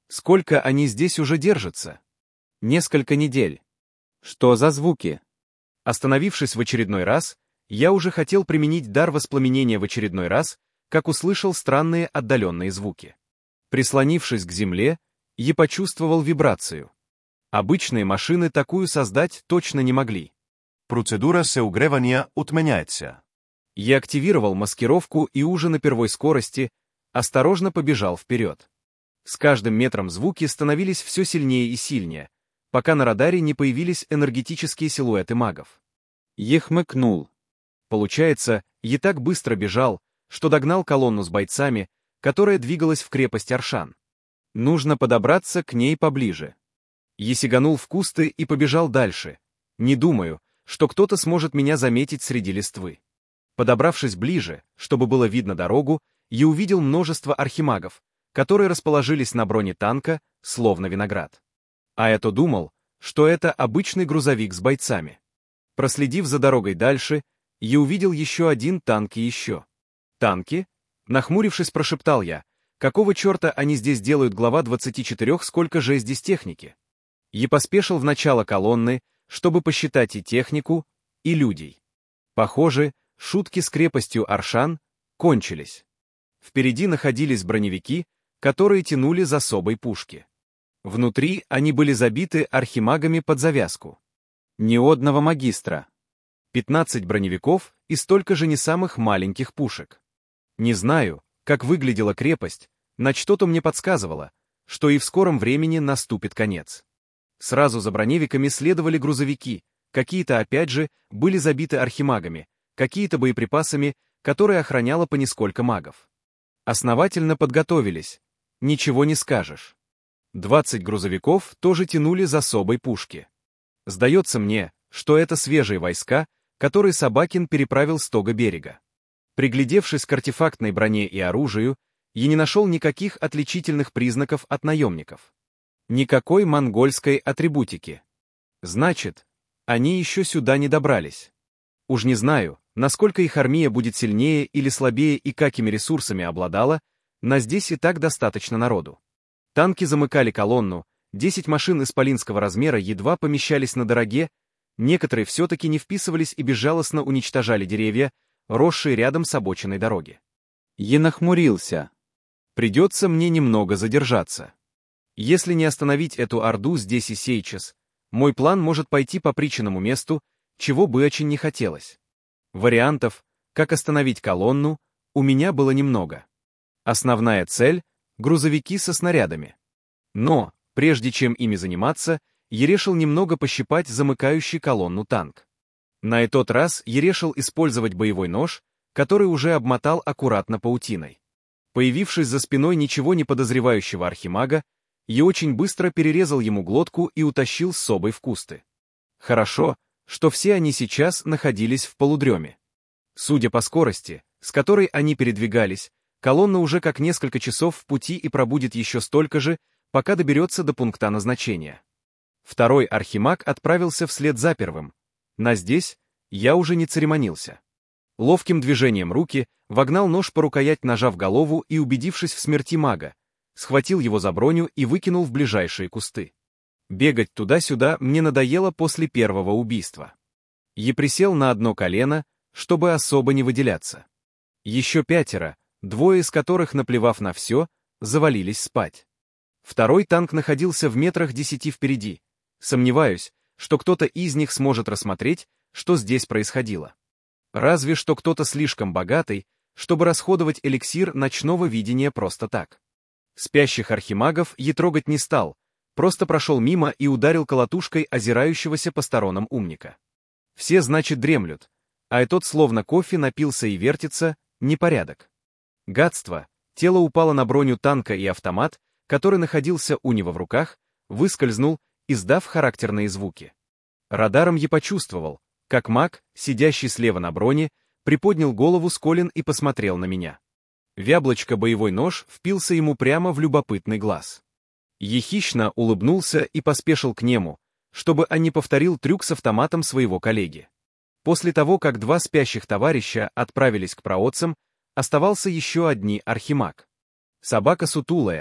Сколько они здесь уже держатся? Несколько недель. Что за звуки? Остановившись в очередной раз, я уже хотел применить дар воспламенения в очередной раз, как услышал странные отдаленные звуки. Прислонившись к земле, я почувствовал вибрацию. Обычные машины такую создать точно не могли. Процедура сеугревания отменяется. Я активировал маскировку и уже на первой скорости осторожно побежал вперед. С каждым метром звуки становились все сильнее и сильнее, пока на радаре не появились энергетические силуэты магов. Я хмыкнул. Получается, я так быстро бежал, что догнал колонну с бойцами, которая двигалась в крепость Аршан. Нужно подобраться к ней поближе. Я сиганул в кусты и побежал дальше. Не думаю, что кто-то сможет меня заметить среди листвы. Подобравшись ближе, чтобы было видно дорогу, я увидел множество архимагов, которые расположились на броне танка, словно виноград. А я-то думал, что это обычный грузовик с бойцами. Проследив за дорогой дальше, я увидел еще один танк и еще. «Танки?» Нахмурившись, прошептал я. «Какого черта они здесь делают, глава двадцати четырёх, сколько же здесь техники?» Я поспешил в начало колонны, чтобы посчитать и технику, и людей. Похоже, шутки с крепостью Аршан кончились. Впереди находились броневики, которые тянули за собой пушки. Внутри они были забиты архимагами под завязку. Ни одного магистра. пятнадцать броневиков и столько же не самых маленьких пушек. Не знаю, как выглядела крепость, но что-то мне подсказывало, что и в скором времени наступит конец. Сразу за броневиками следовали грузовики, какие-то опять же были забиты архимагами, какие-то боеприпасами, которые охраняло по несколько магов. Основательно подготовились, ничего не скажешь. двадцать грузовиков тоже тянули за собой пушки. Сдается мне, что это свежие войска, которые Собакин переправил с тога берега. Приглядевшись к артефактной броне и оружию, я не нашел никаких отличительных признаков от наемников. Никакой монгольской атрибутики. Значит, они еще сюда не добрались. Уж не знаю, насколько их армия будет сильнее или слабее и какими ресурсами обладала, но здесь и так достаточно народу. Танки замыкали колонну, десять машин исполинского размера едва помещались на дороге, некоторые все-таки не вписывались и безжалостно уничтожали деревья, росшие рядом с обочиной дороги. Я нахмурился. Придется мне немного задержаться. Если не остановить эту орду здесь и сейчас, мой план может пойти по причинному месту, чего бы очень не хотелось. Вариантов, как остановить колонну, у меня было немного. Основная цель — грузовики со снарядами. Но, прежде чем ими заниматься, я решил немного пощипать замыкающий колонну танк. На этот раз я решил использовать боевой нож, который уже обмотал аккуратно паутиной. Появившись за спиной ничего не подозревающего архимага, я очень быстро перерезал ему глотку и утащил с собой в кусты. Хорошо, что все они сейчас находились в полудреме. Судя по скорости, с которой они передвигались, колонна уже как несколько часов в пути и пробудет еще столько же, пока доберется до пункта назначения. Второй архимаг отправился вслед за первым. На здесь я уже не церемонился. Ловким движением руки вогнал нож по рукоять ножа в голову и, убедившись в смерти мага, схватил его за броню и выкинул в ближайшие кусты. Бегать туда-сюда мне надоело после первого убийства. Я присел на одно колено, чтобы особо не выделяться. Еще пятеро, двое из которых, наплевав на все, завалились спать. Второй танк находился в метрах десяти впереди. Сомневаюсь, что кто-то из них сможет рассмотреть, что здесь происходило. Разве что кто-то слишком богатый, чтобы расходовать эликсир ночного видения просто так. Спящих архимагов я трогать не стал, просто прошел мимо и ударил колотушкой озирающегося по сторонам умника. Все, значит, дремлют, а этот словно кофе напился и вертится, непорядок. Гадство, тело упало на броню танка и автомат, который находился у него в руках, выскользнул, издав характерные звуки. Радаром я почувствовал, как маг, сидящий слева на броне, приподнял голову с колен и посмотрел на меня. В яблочко боевой нож впился ему прямо в любопытный глаз. Я хищно улыбнулся и поспешил к нему, чтобы он не повторил трюк с автоматом своего коллеги. После того, как два спящих товарища отправились к праотцам, оставался еще один архимаг. Собака сутулая,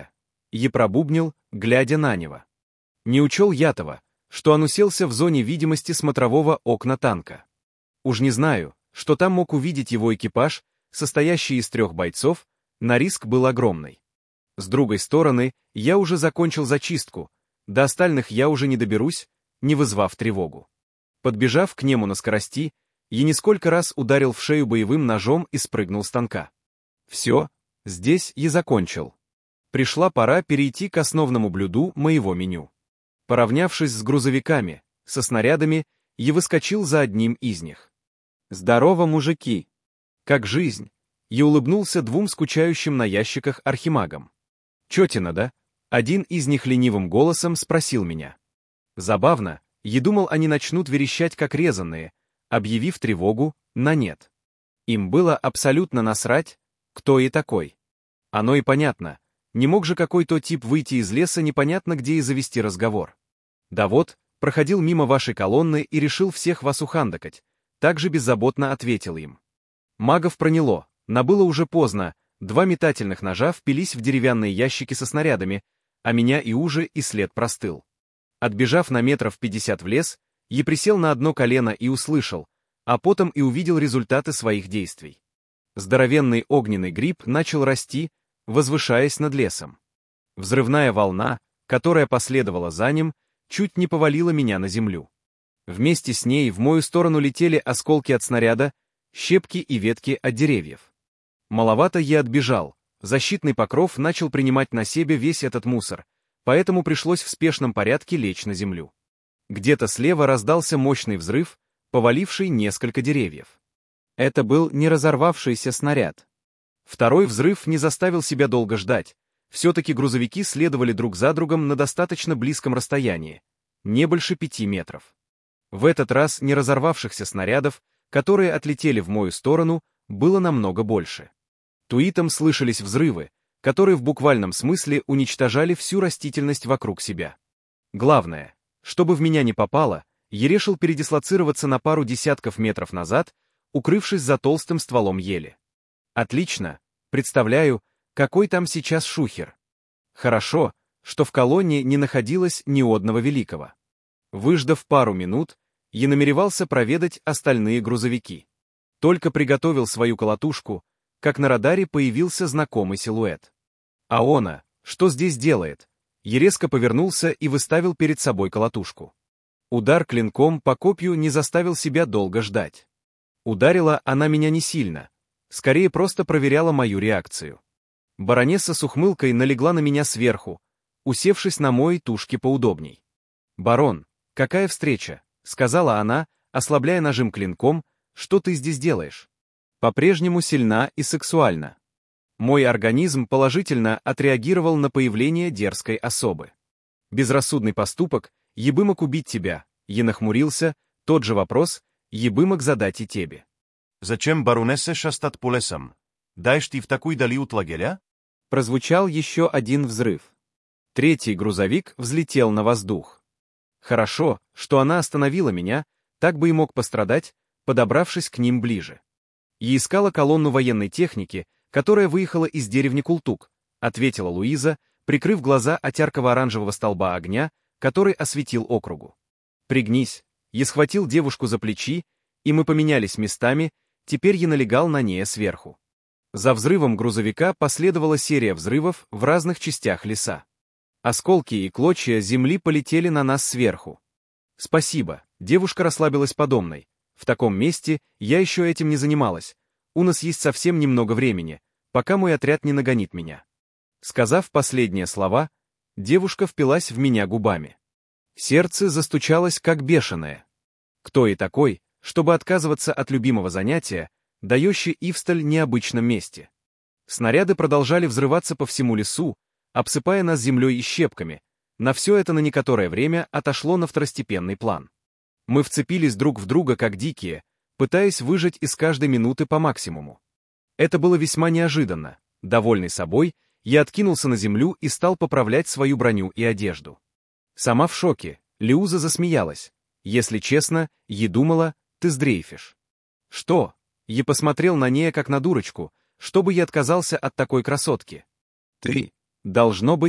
Я пробубнил, глядя на него. Не учел я-того, что он уселся в зоне видимости смотрового окна танка. Уж не знаю, что там мог увидеть его экипаж, состоящий из трех бойцов, на риск был огромный. С другой стороны, я уже закончил зачистку, до остальных я уже не доберусь, не вызвав тревогу. Подбежав к нему на скорости, я несколько раз ударил в шею боевым ножом и спрыгнул с танка. Все, здесь я закончил. Пришла пора перейти к основному блюду моего меню. Поравнявшись с грузовиками, со снарядами, я выскочил за одним из них. «Здорово, мужики!» Как жизнь, я улыбнулся двум скучающим на ящиках архимагам. «Чётина, да?» Один из них ленивым голосом спросил меня. Забавно, я думал, они начнут верещать как резанные, объявив тревогу на нет. Им было абсолютно насрать, кто и такой. Оно и понятно, не мог же какой-то тип выйти из леса непонятно где и завести разговор. Да вот, проходил мимо вашей колонны и решил всех вас ухандакать, так же беззаботно ответил им. Магов проняло, но было уже поздно, два метательных ножа впились в деревянные ящики со снарядами, а меня и уже и след простыл. Отбежав на метров пятьдесят в лес, я присел на одно колено и услышал, а потом и увидел результаты своих действий. Здоровенный огненный гриб начал расти, возвышаясь над лесом. Взрывная волна, которая последовала за ним, чуть не повалила меня на землю. Вместе с ней в мою сторону летели осколки от снаряда, щепки и ветки от деревьев. Маловато я отбежал, защитный покров начал принимать на себе весь этот мусор, поэтому пришлось в спешном порядке лечь на землю. Где-то слева раздался мощный взрыв, поваливший несколько деревьев. Это был не разорвавшийся снаряд. Второй взрыв не заставил себя долго ждать. Все-таки грузовики следовали друг за другом на достаточно близком расстоянии, не больше пяти метров. В этот раз не разорвавшихся снарядов, которые отлетели в мою сторону, было намного больше. Туитом слышались взрывы, которые в буквальном смысле уничтожали всю растительность вокруг себя. Главное, чтобы в меня не попало, я решил передислоцироваться на пару десятков метров назад, укрывшись за толстым стволом ели. Отлично, представляю, какой там сейчас шухер. Хорошо, что в колонне не находилось ни одного великого. Выждав пару минут, я намеревался проведать остальные грузовики. Только приготовил свою колотушку, как на радаре появился знакомый силуэт. А она, что здесь делает? Я резко повернулся и выставил перед собой колотушку. Удар клинком по копью не заставил себя долго ждать. Ударила она меня не сильно, скорее просто проверяла мою реакцию. Баронесса с ухмылкой налегла на меня сверху, усевшись на моей тушке поудобней. «Барон, какая встреча?» — сказала она, ослабляя нажим клинком. «Что ты здесь делаешь?» По-прежнему сильна и сексуальна. Мой организм положительно отреагировал на появление дерзкой особы. Безрассудный поступок, я бы мог убить тебя, я нахмурился, тот же вопрос, я бы мог задать и тебе. Зачем баронессе шастать по лесам? Даешь ты в такой дали от лагеря? Прозвучал еще один взрыв. Третий грузовик взлетел на воздух. Хорошо, что она остановила меня, так бы и мог пострадать, подобравшись к ним ближе. Я искала колонну военной техники, которая выехала из деревни Култук, ответила Луиза, прикрыв глаза от яркого оранжевого столба огня, который осветил округу. Пригнись, я схватил девушку за плечи, и мы поменялись местами, теперь я налегал на нее сверху. За взрывом грузовика последовала серия взрывов в разных частях леса. Осколки и клочья земли полетели на нас сверху. Спасибо, девушка расслабилась подо мной. В таком месте я еще этим не занималась. У нас есть совсем немного времени, пока мой отряд не нагонит меня. Сказав последние слова, девушка впилась в меня губами. Сердце застучалось как бешеное. Кто и такой, чтобы отказываться от любимого занятия, дающий ивсталь необычном месте? Снаряды продолжали взрываться по всему лесу, обсыпая нас землей и щепками. На все это на некоторое время отошло на второстепенный план. Мы вцепились друг в друга как дикие, пытаясь выжать из каждой минуты по максимуму. Это было весьма неожиданно. Довольный собой, я откинулся на землю и стал поправлять свою броню и одежду. Сама в шоке, Лиуза засмеялась. Если честно, я думала, ты сдрейфишь. Что? Я посмотрел на нее как на дурочку, чтобы я отказался от такой красотки. Ты, должно быть,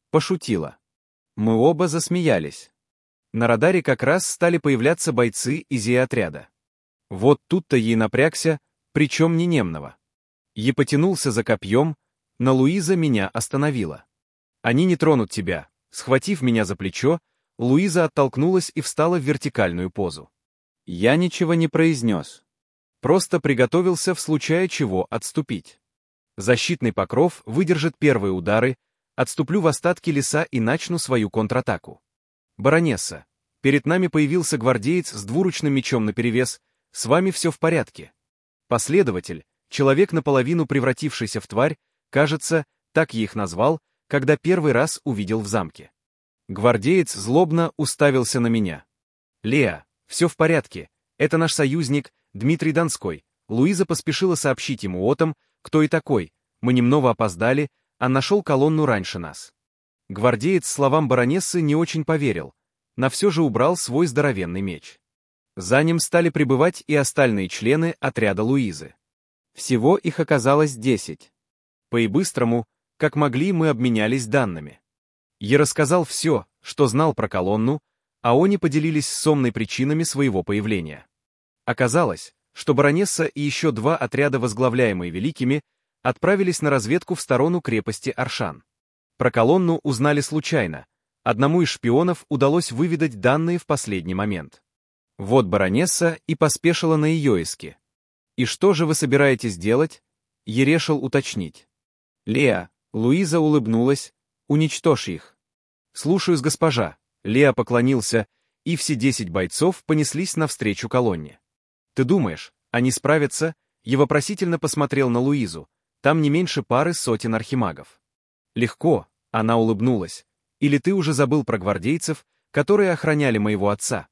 Пошутила. Мы оба засмеялись. На радаре как раз стали появляться бойцы из ее отряда. Вот тут-то ей напрягся, причем не немного. Я потянулся за копьем, но Луиза меня остановила. «Они не тронут тебя». Схватив меня за плечо, Луиза оттолкнулась и встала в вертикальную позу. Я ничего не произнес. Просто приготовился в случае чего отступить. Защитный покров выдержит первые удары, отступлю в остатки леса и начну свою контратаку. «Баронесса, перед нами появился гвардеец с двуручным мечом наперевес, с вами все в порядке». Последователь, человек наполовину превратившийся в тварь, кажется, так я их назвал, когда первый раз увидел в замке. Гвардеец злобно уставился на меня. «Леа, все в порядке, это наш союзник, Дмитрий Донской». Луиза поспешила сообщить ему о том, кто и такой, мы немного опоздали, а нашел колонну раньше нас. Гвардеец словам баронессы не очень поверил, но все же убрал свой здоровенный меч. За ним стали прибывать и остальные члены отряда Луизы. Всего их оказалось десять. По-быстрому, как могли, мы обменялись данными. Я рассказал все, что знал про колонну, а они поделились сонной причинами своего появления. Оказалось, что баронесса и еще два отряда, возглавляемые великими, отправились на разведку в сторону крепости Аршан. Про колонну узнали случайно, одному из шпионов удалось выведать данные в последний момент. Вот баронесса и поспешила на ее иски. «И что же вы собираетесь делать?» Я решил уточнить. «Леа», Луиза улыбнулась, «уничтожь их». «Слушаюсь, госпожа». Леа поклонился, и все десять бойцов понеслись навстречу колонне. «Ты думаешь, они справятся?» Я вопросительно посмотрел на Луизу. «Там не меньше пары сотен архимагов». «Легко», — она улыбнулась. «Или ты уже забыл про гвардейцев, которые охраняли моего отца?»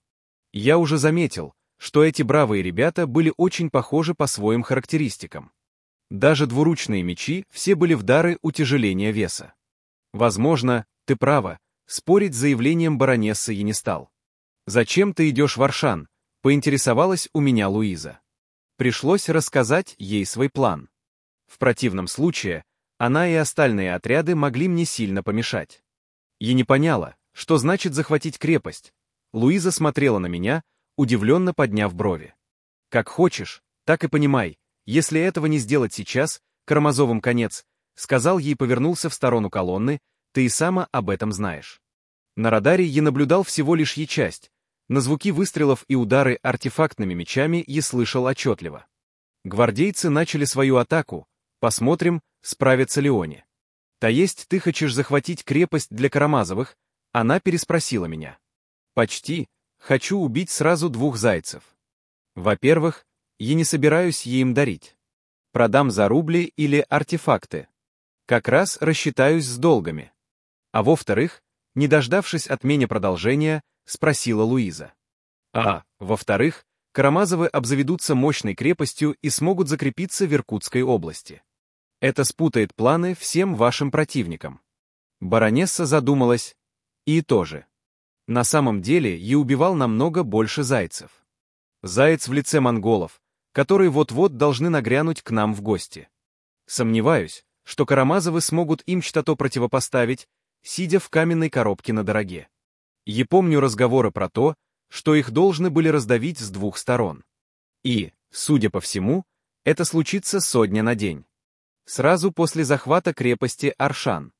Я уже заметил, что эти бравые ребята были очень похожи по своим характеристикам. Даже двуручные мечи все были в дары утяжеления веса. Возможно, ты права, спорить с заявлением баронессы я не стал. «Зачем ты идешь в Аршан?» — поинтересовалась у меня Луиза. Пришлось рассказать ей свой план. В противном случае, она и остальные отряды могли мне сильно помешать. Я не поняла, что значит захватить крепость. Луиза смотрела на меня, удивленно подняв брови. «Как хочешь, так и понимай. Если этого не сделать сейчас, Карамазовым конец», — сказал ей, повернулся в сторону колонны, «ты и сама об этом знаешь». На радаре я наблюдал всего лишь е-часть, на звуки выстрелов и удары артефактными мечами я слышал отчетливо. Гвардейцы начали свою атаку, посмотрим, справятся ли они. «То есть ты хочешь захватить крепость для Карамазовых?» Она переспросила меня. «Почти. Хочу убить сразу двух зайцев. Во-первых, я не собираюсь ей им дарить. Продам за рубли или артефакты. Как раз рассчитаюсь с долгами. А во-вторых, не дождавшись от меня продолжения, спросила Луиза. А, во-вторых, Карамазовы обзаведутся мощной крепостью и смогут закрепиться в Иркутской области. Это спутает планы всем вашим противникам». Баронесса задумалась, и тоже. На самом деле я убивал намного больше зайцев. Заяц в лице монголов, которые вот-вот должны нагрянуть к нам в гости. Сомневаюсь, что Карамазовы смогут им что-то противопоставить, сидя в каменной коробке на дороге. Я помню разговоры про то, что их должны были раздавить с двух сторон. И, судя по всему, это случится со дня на день. Сразу после захвата крепости Аршан.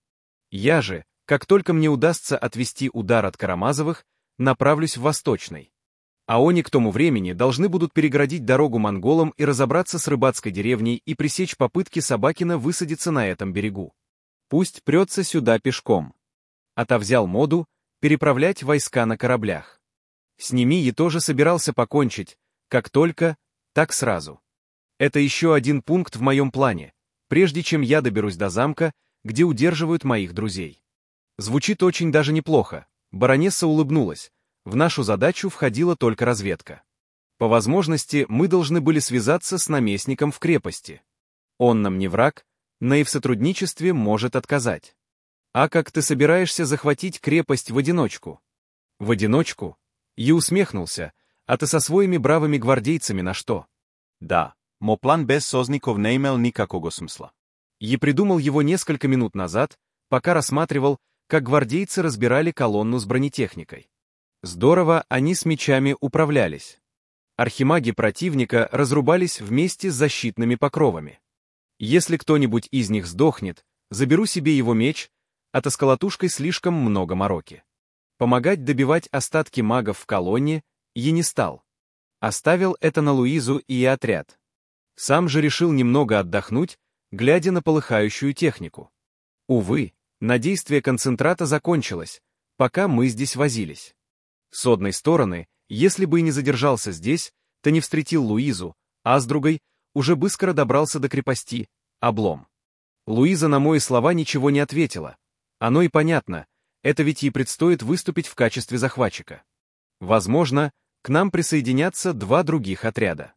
Я же, как только мне удастся отвести удар от Карамазовых, направлюсь в Восточный. А они к тому времени должны будут перегородить дорогу монголам и разобраться с рыбацкой деревней и пресечь попытки Собакина высадиться на этом берегу. Пусть прется сюда пешком. Отовзял моду переправлять войска на кораблях. С ними я тоже собирался покончить, как только, так сразу. Это еще один пункт в моем плане, прежде чем я доберусь до замка, где удерживают моих друзей. Звучит очень даже неплохо. Баронесса улыбнулась. В нашу задачу входила только разведка. По возможности, мы должны были связаться с наместником в крепости. Он нам не враг, но и в сотрудничестве может отказать. А как ты собираешься захватить крепость в одиночку? В одиночку? Я усмехнулся. А ты со своими бравыми гвардейцами на что? Да, мо план без созников не имел никакого смысла. Я придумал его несколько минут назад, пока рассматривал, как гвардейцы разбирали колонну с бронетехникой. Здорово они с мечами управлялись. Архимаги противника разрубались вместе с защитными покровами. Если кто-нибудь из них сдохнет, заберу себе его меч, а то с колотушкой слишком много мороки. Помогать добивать остатки магов в колонне я не стал. Оставил это на Луизу и отряд. Сам же решил немного отдохнуть, глядя на полыхающую технику. Увы, на действие концентрата закончилось, пока мы здесь возились. С одной стороны, если бы и не задержался здесь, то не встретил Луизу, а с другой, уже быстро добрался до крепости, облом. Луиза на мои слова ничего не ответила. Оно и понятно, это ведь ей предстоит выступить в качестве захватчика. Возможно, к нам присоединятся два других отряда.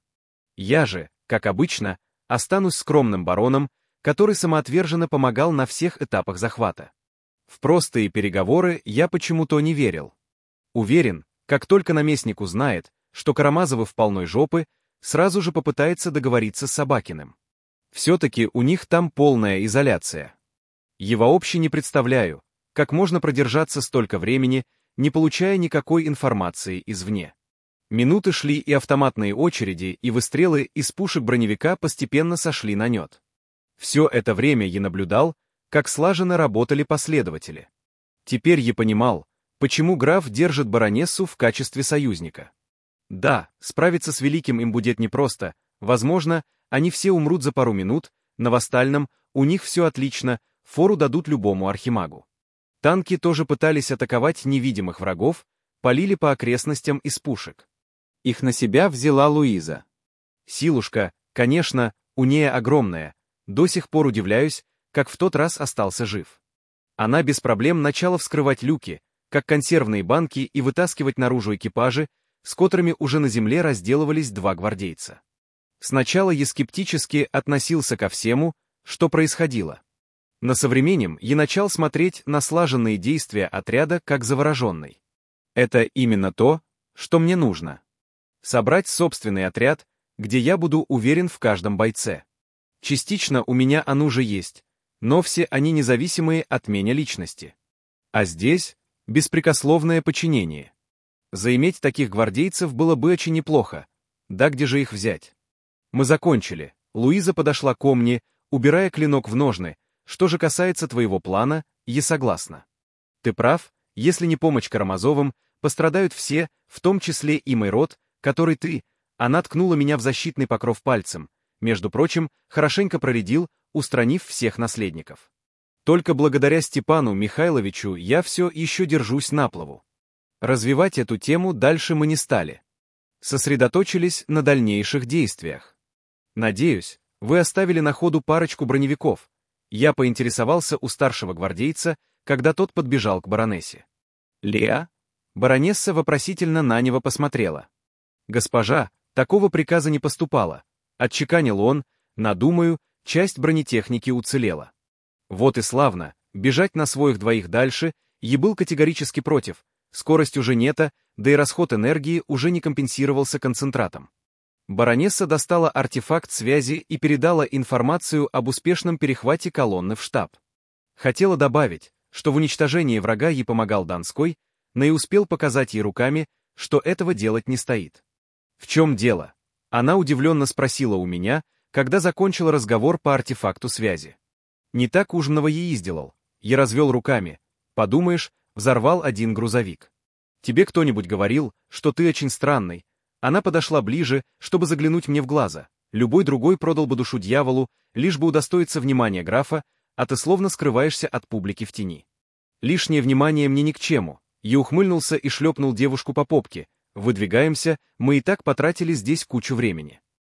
Я же, как обычно, останусь скромным бароном, который самоотверженно помогал на всех этапах захвата. В простые переговоры я почему-то не верил. Уверен, как только наместник узнает, что Карамазовы в полной жопы, сразу же попытается договориться с Собакиным. Все-таки у них там полная изоляция. Я вообще не представляю, как можно продержаться столько времени, не получая никакой информации извне. Минуты шли, и автоматные очереди и выстрелы из пушек броневика постепенно сошли на нет. Все это время я наблюдал, как слаженно работали последователи. Теперь я понимал, почему граф держит баронессу в качестве союзника. Да, справиться с великим им будет непросто, возможно, они все умрут за пару минут, но в остальном у них все отлично, фору дадут любому архимагу. Танки тоже пытались атаковать невидимых врагов, полили по окрестностям из пушек. Их на себя взяла Луиза. Силушка, конечно, у нее огромная, до сих пор удивляюсь, как в тот раз остался жив. Она без проблем начала вскрывать люки, как консервные банки, и вытаскивать наружу экипажи, с которыми уже на земле разделывались два гвардейца. Сначала я скептически относился ко всему, что происходило. Но со временем я начал смотреть на слаженные действия отряда как завороженный. Это именно то, что мне нужно. Собрать собственный отряд, где я буду уверен в каждом бойце. Частично у меня оно уже есть, но все они независимые от меня личности. А здесь беспрекословное подчинение. Заиметь таких гвардейцев было бы очень неплохо. Да где же их взять? Мы закончили. Луиза подошла ко мне, убирая клинок в ножны. Что же касается твоего плана, я согласна. Ты прав, если не помощь Карамазовым, пострадают все, в том числе и мой род, который ты. Она ткнула меня в защитный покров пальцем, между прочим, хорошенько проредил, устранив всех наследников. Только благодаря Степану Михайловичу я все еще держусь на плаву. Развивать эту тему дальше мы не стали. Сосредоточились на дальнейших действиях. Надеюсь, вы оставили на ходу парочку броневиков. Я поинтересовался у старшего гвардейца, когда тот подбежал к баронессе. Леа? Баронесса вопросительно на него посмотрела. Госпожа, такого приказа не поступало. Отчеканил он, надумаю, часть бронетехники уцелела. Вот и славно, бежать на своих двоих дальше, я был категорически против, скорость уже нета, да и расход энергии уже не компенсировался концентратом. Баронесса достала артефакт связи и передала информацию об успешном перехвате колонны в штаб. Хотела добавить, что в уничтожении врага ей помогал Донской, но и успел показать ей руками, что этого делать не стоит. В чем дело? Она удивленно спросила у меня, когда закончила разговор по артефакту связи. Не так ужного я сделал. Я развел руками. Подумаешь, взорвал один грузовик. Тебе кто-нибудь говорил, что ты очень странный? Она подошла ближе, чтобы заглянуть мне в глаза. Любой другой продал бы душу дьяволу, лишь бы удостоиться внимания графа, а ты словно скрываешься от публики в тени. Лишнее внимание мне ни к чему. Я ухмыльнулся и шлепнул девушку по попке. Выдвигаемся, мы и так потратили здесь кучу времени.